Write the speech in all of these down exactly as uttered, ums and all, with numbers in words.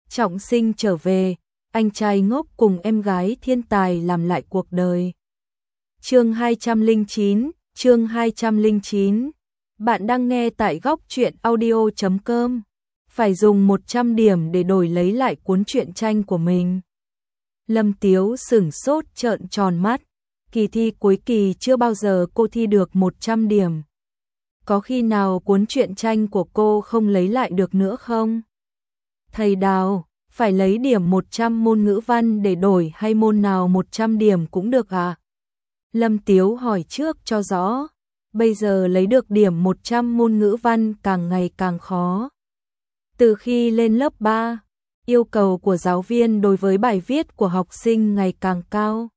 trọng sinh trở về, anh trai ngốc cùng em gái thiên tài làm lại cuộc đời. Chương hai trăm lẻ chín, chương hai trăm lẻ chín. Bạn đang nghe tại góc truyện audio chấm com. Phải dùng một trăm điểm để đổi lấy lại cuốn truyện tranh của mình. Lâm Tiếu sửng sốt trợn tròn mắt. Kỳ thi cuối kỳ chưa bao giờ cô thi được một trăm điểm. Có khi nào cuốn truyện tranh của cô không lấy lại được nữa không? Thầy Đào, phải lấy điểm một trăm môn ngữ văn để đổi hay môn nào một trăm điểm cũng được à? Lâm Tiếu hỏi trước cho rõ. Bây giờ lấy được điểm một trăm môn ngữ văn càng ngày càng khó. Từ khi lên lớp ba, yêu cầu của giáo viên đối với bài viết của học sinh ngày càng cao.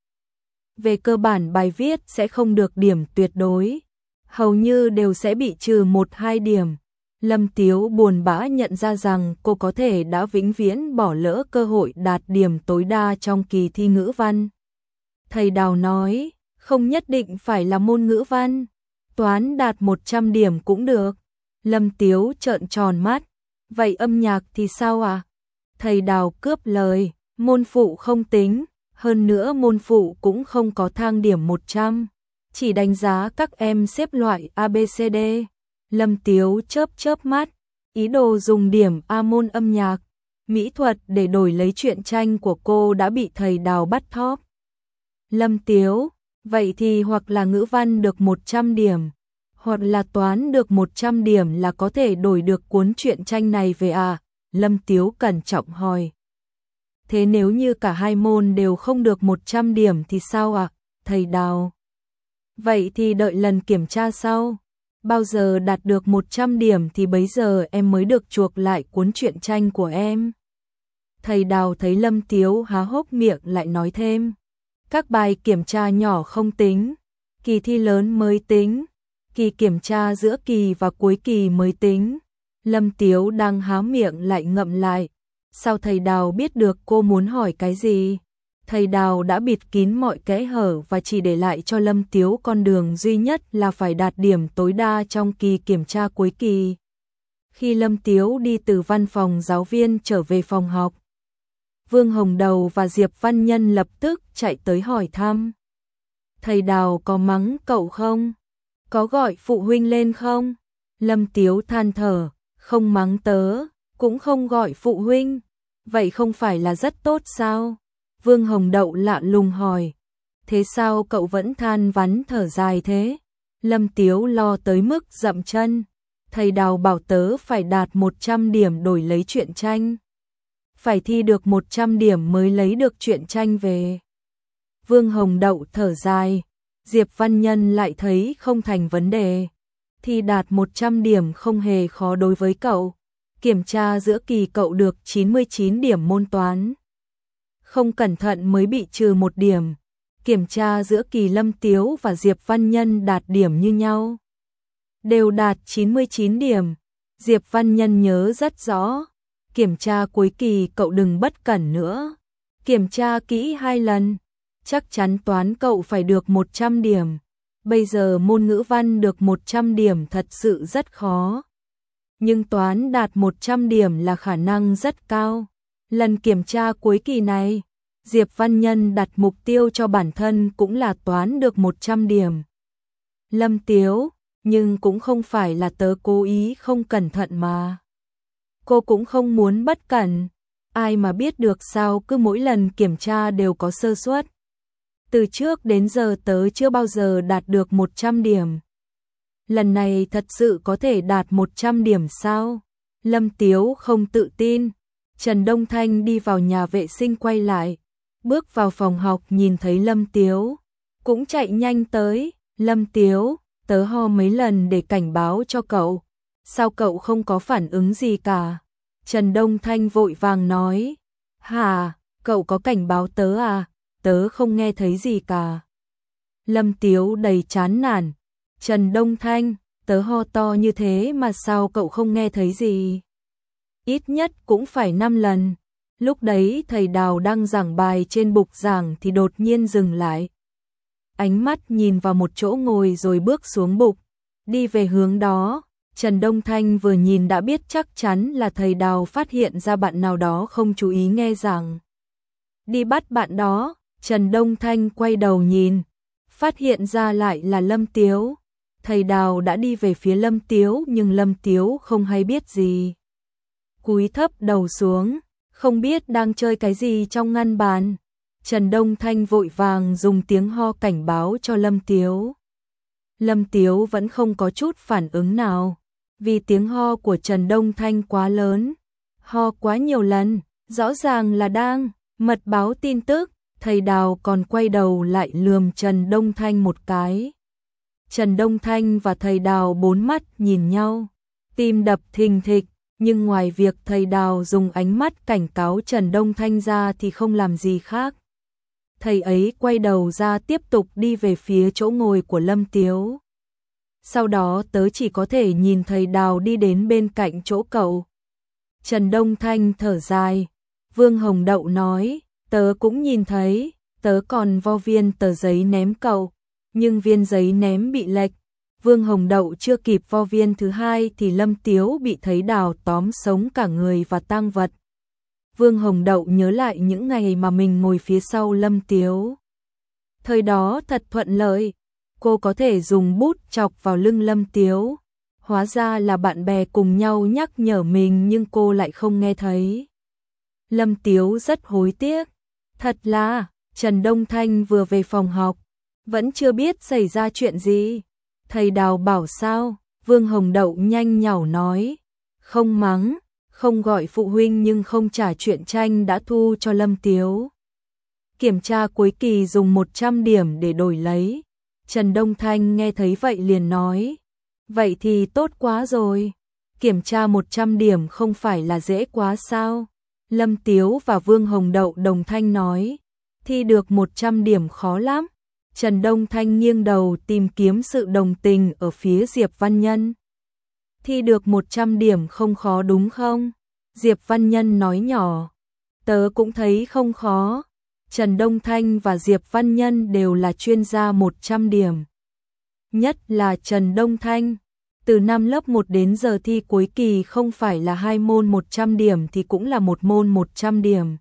Về cơ bản bài viết sẽ không được điểm tuyệt đối, hầu như đều sẽ bị trừ một hai điểm. Lâm Tiếu buồn bã nhận ra rằng cô có thể đã vĩnh viễn bỏ lỡ cơ hội đạt điểm tối đa trong kỳ thi ngữ văn. Thầy Đào nói, không nhất định phải là môn ngữ văn, toán đạt một trăm điểm cũng được. Lâm Tiếu trợn tròn mắt, vậy âm nhạc thì sao à? Thầy Đào cướp lời, môn phụ không tính, hơn nữa môn phụ cũng không có thang điểm một trăm, chỉ đánh giá các em xếp loại A B C D. Lâm Tiếu chớp chớp mắt, ý đồ dùng điểm A môn âm nhạc, mỹ thuật để đổi lấy truyện tranh của cô đã bị thầy Đào bắt thóp. Lâm Tiếu, vậy thì hoặc là ngữ văn được một trăm điểm, hoặc là toán được một trăm điểm là có thể đổi được cuốn truyện tranh này về à? Lâm Tiếu cẩn trọng hỏi. Thế nếu như cả hai môn đều không được một trăm điểm thì sao ạ, à? Thầy Đào. Vậy thì đợi lần kiểm tra sau. Bao giờ đạt được một trăm điểm thì bấy giờ em mới được chuộc lại cuốn truyện tranh của em. Thầy Đào thấy Lâm Tiếu há hốc miệng lại nói thêm. Các bài kiểm tra nhỏ không tính, kỳ thi lớn mới tính, kỳ kiểm tra giữa kỳ và cuối kỳ mới tính. Lâm Tiếu đang há miệng lại ngậm lại. Sao thầy Đào biết được cô muốn hỏi cái gì? Thầy Đào đã bịt kín mọi kẽ hở và chỉ để lại cho Lâm Tiếu con đường duy nhất là phải đạt điểm tối đa trong kỳ kiểm tra cuối kỳ. Khi Lâm Tiếu đi từ văn phòng giáo viên trở về phòng học, Vương Hồng Đầu và Diệp Văn Nhân lập tức chạy tới hỏi thăm. Thầy Đào có mắng cậu không? Có gọi phụ huynh lên không? Lâm Tiếu than thở, không mắng tớ, cũng không gọi phụ huynh. Vậy không phải là rất tốt sao? Vương Hồng Đậu lạ lùng hỏi. Thế sao cậu vẫn than vắn thở dài thế? Lâm Tiếu lo tới mức dậm chân. Thầy Đào bảo tớ phải đạt một trăm điểm đổi lấy truyện tranh. Phải thi được một trăm điểm mới lấy được truyện tranh về. Vương Hồng Đậu thở dài. Diệp Văn Nhân lại thấy không thành vấn đề. Thi đạt một trăm điểm không hề khó đối với cậu. Kiểm tra giữa kỳ cậu được chín mươi chín điểm môn toán. Không cẩn thận mới bị trừ một điểm. Kiểm tra giữa kỳ Lâm Tiếu và Diệp Văn Nhân đạt điểm như nhau. Đều đạt chín mươi chín điểm. Diệp Văn Nhân nhớ rất rõ. Kiểm tra cuối kỳ cậu đừng bất cẩn nữa. Kiểm tra kỹ hai lần. Chắc chắn toán cậu phải được một trăm điểm. Bây giờ môn ngữ văn được một trăm điểm thật sự rất khó. Nhưng toán đạt một trăm điểm là khả năng rất cao. Lần kiểm tra cuối kỳ này, Diệp Văn Nhân đặt mục tiêu cho bản thân cũng là toán được một trăm điểm. Lâm Tiếu, nhưng cũng không phải là tớ cố ý không cẩn thận mà. Cô cũng không muốn bất cẩn. Ai mà biết được sao cứ mỗi lần kiểm tra đều có sơ suất. Từ trước đến giờ tớ chưa bao giờ đạt được một trăm điểm. Lần này thật sự có thể đạt một trăm điểm sao? Lâm Tiếu không tự tin. Trần Đông Thanh đi vào nhà vệ sinh quay lại. Bước vào phòng học nhìn thấy Lâm Tiếu. Cũng chạy nhanh tới. Lâm Tiếu, tớ ho mấy lần để cảnh báo cho cậu. Sao cậu không có phản ứng gì cả? Trần Đông Thanh vội vàng nói. Hả, cậu có cảnh báo tớ à? Tớ không nghe thấy gì cả. Lâm Tiếu đầy chán nản. Trần Đông Thanh, tớ ho to như thế mà sao cậu không nghe thấy gì? Ít nhất cũng phải năm lần. Lúc đấy thầy Đào đang giảng bài trên bục giảng thì đột nhiên dừng lại. Ánh mắt nhìn vào một chỗ ngồi rồi bước xuống bục, đi về hướng đó. Trần Đông Thanh vừa nhìn đã biết chắc chắn là thầy Đào phát hiện ra bạn nào đó không chú ý nghe giảng. Đi bắt bạn đó, Trần Đông Thanh quay đầu nhìn, phát hiện ra lại là Lâm Tiếu. Thầy Đào đã đi về phía Lâm Tiếu nhưng Lâm Tiếu không hay biết gì. Cúi thấp đầu xuống, không biết đang chơi cái gì trong ngăn bàn. Trần Đông Thanh vội vàng dùng tiếng ho cảnh báo cho Lâm Tiếu. Lâm Tiếu vẫn không có chút phản ứng nào, vì tiếng ho của Trần Đông Thanh quá lớn, ho quá nhiều lần, rõ ràng là đang mật báo tin tức. Thầy Đào còn quay đầu lại lườm Trần Đông Thanh một cái. Trần Đông Thanh và thầy Đào bốn mắt nhìn nhau, tim đập thình thịch, nhưng ngoài việc thầy Đào dùng ánh mắt cảnh cáo Trần Đông Thanh ra thì không làm gì khác. Thầy ấy quay đầu ra tiếp tục đi về phía chỗ ngồi của Lâm Tiếu. Sau đó tớ chỉ có thể nhìn thầy Đào đi đến bên cạnh chỗ cậu. Trần Đông Thanh thở dài. Vương Hồng Đậu nói, tớ cũng nhìn thấy, tớ còn vo viên tờ giấy ném cậu, nhưng viên giấy ném bị lệch. Vương Hồng Đậu chưa kịp vo viên thứ hai thì Lâm Tiếu bị thầy Đào tóm sống cả người và tang vật. Vương Hồng Đậu nhớ lại những ngày mà mình ngồi phía sau Lâm Tiếu. Thời đó thật thuận lợi, cô có thể dùng bút chọc vào lưng Lâm Tiếu. Hóa ra là bạn bè cùng nhau nhắc nhở mình nhưng cô lại không nghe thấy. Lâm Tiếu rất hối tiếc. Thật là, Trần Đông Thanh vừa về phòng học, vẫn chưa biết xảy ra chuyện gì. Thầy Đào bảo sao? Vương Hồng Đậu nhanh nhảu nói. Không mắng, không gọi phụ huynh nhưng không trả truyện tranh đã thu cho Lâm Tiếu. Kiểm tra cuối kỳ dùng một trăm điểm để đổi lấy. Trần Đông Thanh nghe thấy vậy liền nói. Vậy thì tốt quá rồi. Kiểm tra một trăm điểm không phải là dễ quá sao? Lâm Tiếu và Vương Hồng Đậu đồng thanh nói. Thi được một trăm điểm khó lắm. Trần Đông Thanh nghiêng đầu tìm kiếm sự đồng tình ở phía Diệp Văn Nhân. Thi được một trăm điểm không khó đúng không? Diệp Văn Nhân nói nhỏ. Tớ cũng thấy không khó. Trần Đông Thanh và Diệp Văn Nhân đều là chuyên gia một trăm điểm. Nhất là Trần Đông Thanh. Từ năm lớp một đến giờ thi cuối kỳ không phải là hai môn một trăm điểm thì cũng là một môn một trăm điểm.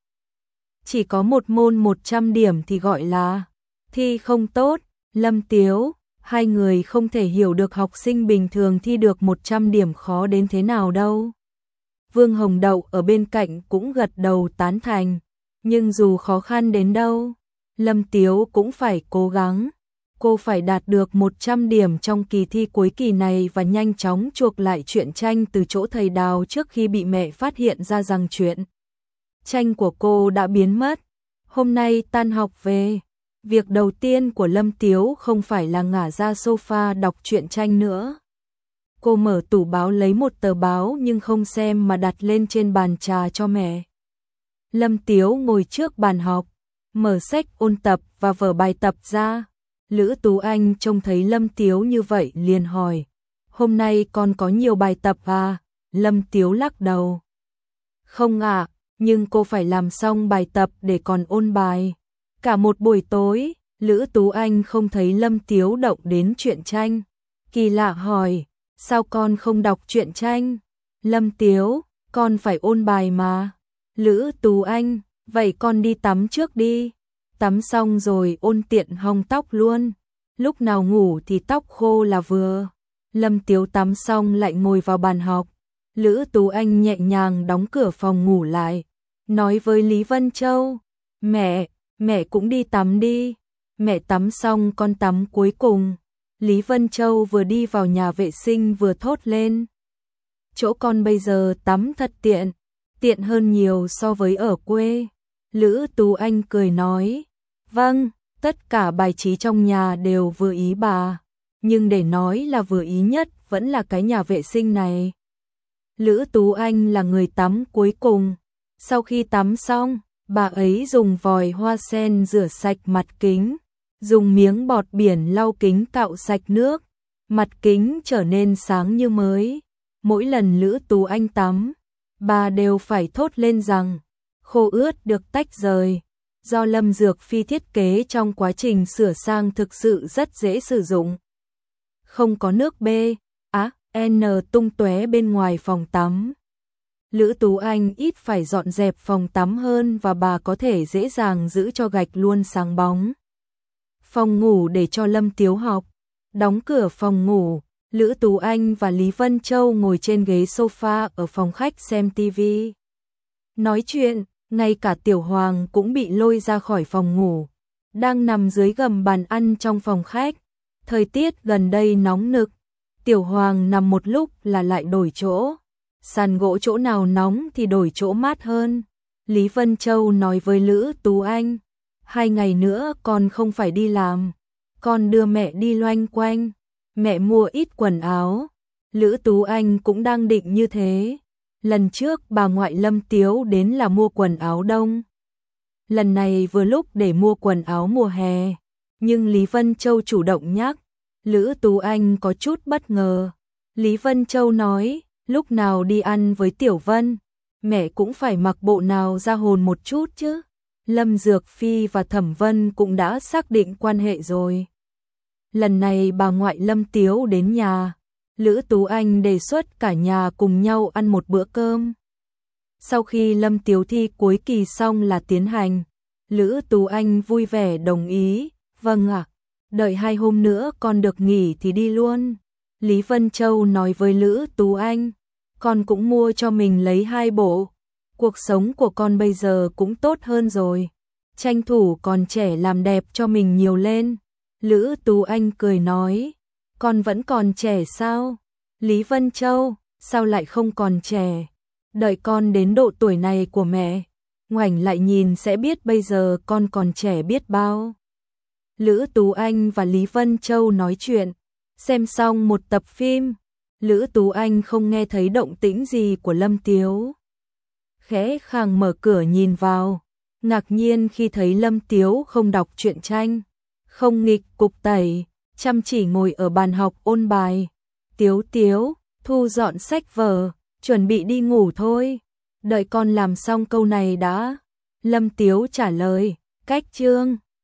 Chỉ có một môn một trăm điểm thì gọi là thi không tốt. Lâm Tiếu, hai người không thể hiểu được học sinh bình thường thi được một trăm điểm khó đến thế nào đâu. Vương Hồng Đậu ở bên cạnh cũng gật đầu tán thành. Nhưng dù khó khăn đến đâu, Lâm Tiếu cũng phải cố gắng. Cô phải đạt được một trăm điểm trong kỳ thi cuối kỳ này và nhanh chóng chuộc lại truyện tranh từ chỗ thầy Đào trước khi bị mẹ phát hiện ra rằng truyện tranh của cô đã biến mất. Hôm nay tan học về, việc đầu tiên của Lâm Tiếu không phải là ngả ra sofa đọc truyện tranh nữa. Cô mở tủ báo lấy một tờ báo nhưng không xem mà đặt lên trên bàn trà cho mẹ. Lâm Tiếu ngồi trước bàn học, mở sách ôn tập và vở bài tập ra. Lữ Tú Anh trông thấy Lâm Tiếu như vậy liền hỏi, hôm nay con có nhiều bài tập à? Lâm Tiếu lắc đầu. Không ạ, nhưng cô phải làm xong bài tập để còn ôn bài. Cả một buổi tối, Lữ Tú Anh không thấy Lâm Tiếu động đến truyện tranh. Kỳ lạ hỏi, sao con không đọc truyện tranh? Lâm Tiếu, con phải ôn bài mà. Lữ Tú Anh, vậy con đi tắm trước đi. Tắm xong rồi ôn tiện hong tóc luôn. Lúc nào ngủ thì tóc khô là vừa. Lâm Tiếu tắm xong lại ngồi vào bàn học. Lữ Tú Anh nhẹ nhàng đóng cửa phòng ngủ lại. Nói với Lý Vân Châu, mẹ, mẹ cũng đi tắm đi. Mẹ tắm xong con tắm cuối cùng. Lý Vân Châu vừa đi vào nhà vệ sinh vừa thốt lên. Chỗ con bây giờ tắm thật tiện, tiện hơn nhiều so với ở quê. Lữ Tú Anh cười nói, vâng, tất cả bài trí trong nhà đều vừa ý bà, nhưng để nói là vừa ý nhất vẫn là cái nhà vệ sinh này. Lữ Tú Anh là người tắm cuối cùng. Sau khi tắm xong, bà ấy dùng vòi hoa sen rửa sạch mặt kính, dùng miếng bọt biển lau kính cạo sạch nước, mặt kính trở nên sáng như mới. Mỗi lần Lữ Tú Anh tắm, bà đều phải thốt lên rằng khô ướt được tách rời. Do Lâm Dược Phi thiết kế trong quá trình sửa sang thực sự rất dễ sử dụng. Không có nước B, á, N tung tóe bên ngoài phòng tắm. Lữ Tú Anh ít phải dọn dẹp phòng tắm hơn và bà có thể dễ dàng giữ cho gạch luôn sáng bóng. Phòng ngủ để cho Lâm Tiếu học. Đóng cửa phòng ngủ, Lữ Tú Anh và Lý Vân Châu ngồi trên ghế sofa ở phòng khách xem tivi. Nói chuyện, ngay cả Tiểu Hoàng cũng bị lôi ra khỏi phòng ngủ. Đang nằm dưới gầm bàn ăn trong phòng khách. Thời tiết gần đây nóng nực. Tiểu Hoàng nằm một lúc là lại đổi chỗ. Sàn gỗ chỗ nào nóng thì đổi chỗ mát hơn. Lý Vân Châu nói với Lữ Tú Anh, hai ngày nữa con không phải đi làm, con đưa mẹ đi loanh quanh, mẹ mua ít quần áo. Lữ Tú Anh cũng đang định như thế. Lần trước bà ngoại Lâm Tiếu đến là mua quần áo đông. Lần này vừa lúc để mua quần áo mùa hè, nhưng Lý Vân Châu chủ động nhắc. Lữ Tú Anh có chút bất ngờ. Lý Vân Châu nói, lúc nào đi ăn với Tiểu Vân, mẹ cũng phải mặc bộ nào ra hồn một chút chứ. Lâm Dược Phi và Thẩm Vân cũng đã xác định quan hệ rồi. Lần này bà ngoại Lâm Tiếu đến nhà, Lữ Tú Anh đề xuất cả nhà cùng nhau ăn một bữa cơm. Sau khi Lâm Tiếu thi cuối kỳ xong là tiến hành, Lữ Tú Anh vui vẻ đồng ý, vâng ạ, đợi hai hôm nữa con được nghỉ thì đi luôn. Lý Vân Châu nói với Lữ Tú Anh, con cũng mua cho mình lấy hai bộ, cuộc sống của con bây giờ cũng tốt hơn rồi, tranh thủ còn trẻ làm đẹp cho mình nhiều lên. Lữ Tú Anh cười nói, con vẫn còn trẻ sao? Lý Vân Châu, sao lại không còn trẻ? Đợi con đến độ tuổi này của mẹ, ngoảnh lại nhìn sẽ biết bây giờ con còn trẻ biết bao. Lữ Tú Anh và Lý Vân Châu nói chuyện, xem xong một tập phim, Lữ Tú Anh không nghe thấy động tĩnh gì của Lâm Tiếu. Khẽ khàng mở cửa nhìn vào, ngạc nhiên khi thấy Lâm Tiếu không đọc truyện tranh, không nghịch cục tẩy, chăm chỉ ngồi ở bàn học ôn bài. Tiếu Tiếu, thu dọn sách vở, chuẩn bị đi ngủ thôi, đợi con làm xong câu này đã. Lâm Tiếu trả lời, cách chương.